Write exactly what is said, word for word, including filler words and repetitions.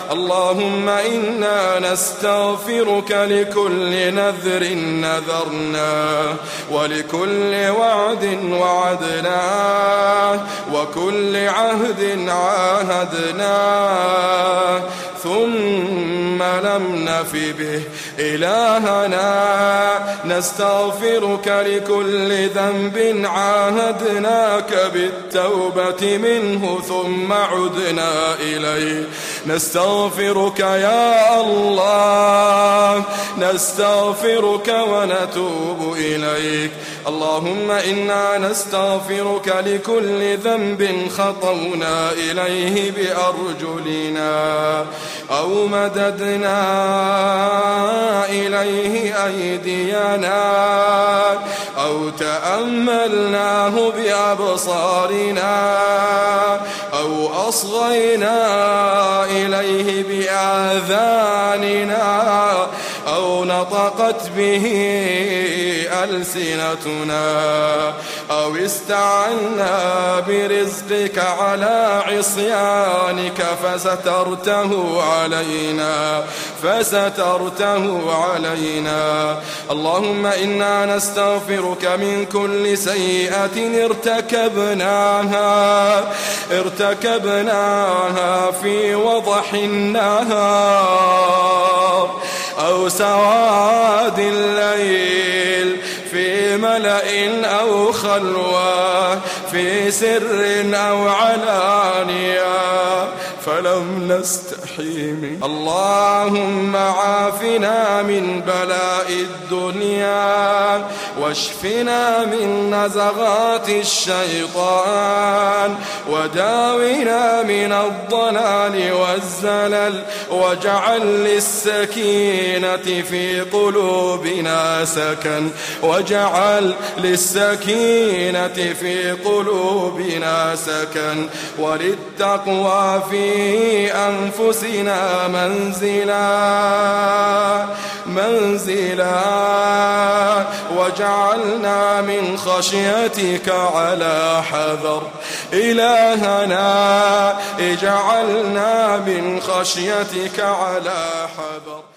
اللهم إنا نستغفرك لكل نذر نذرناه ولكل وعد وعدناه وكل عهد عاهدناه ثم لم نف به. إلهنا نستغفرك لكل ذنب عاهدناك بالتوبة منه ثم عدنا إليه. نستغفرك يا الله، نستغفرك ونتوب إليك. اللهم إنا نستغفرك لكل ذنب خطونا إليه بأرجلنا أو مددنا إليه أيدينا أو تأملناه بأبصارنا أو أصغينا إليه بآذاننا أو نطقت به ألسنتنا أو استعنا برزقك على عصيانك فسترته علينا فسترته علينا. اللهم إنا نستغفرك من كل سيئة ارتكبناها ارتكبناها في وضح النهار أو سواد الليل، في ملأ أو خلوة، في سر أو علانية، فلم نستحي منه. اللهم عافنا من بلاء الدنيا واشفنا من نزغات الشيطان وداونا من الضلال والزلل واجعل للسكينة في قلوبنا سكن واجعل للسكينة في قلوبنا سكن وللتقوى في أنفسنا منزلا منزلا وجعلنا من خشيتك على حذر. إلهنا اجعلنا من خشيتك على حذر.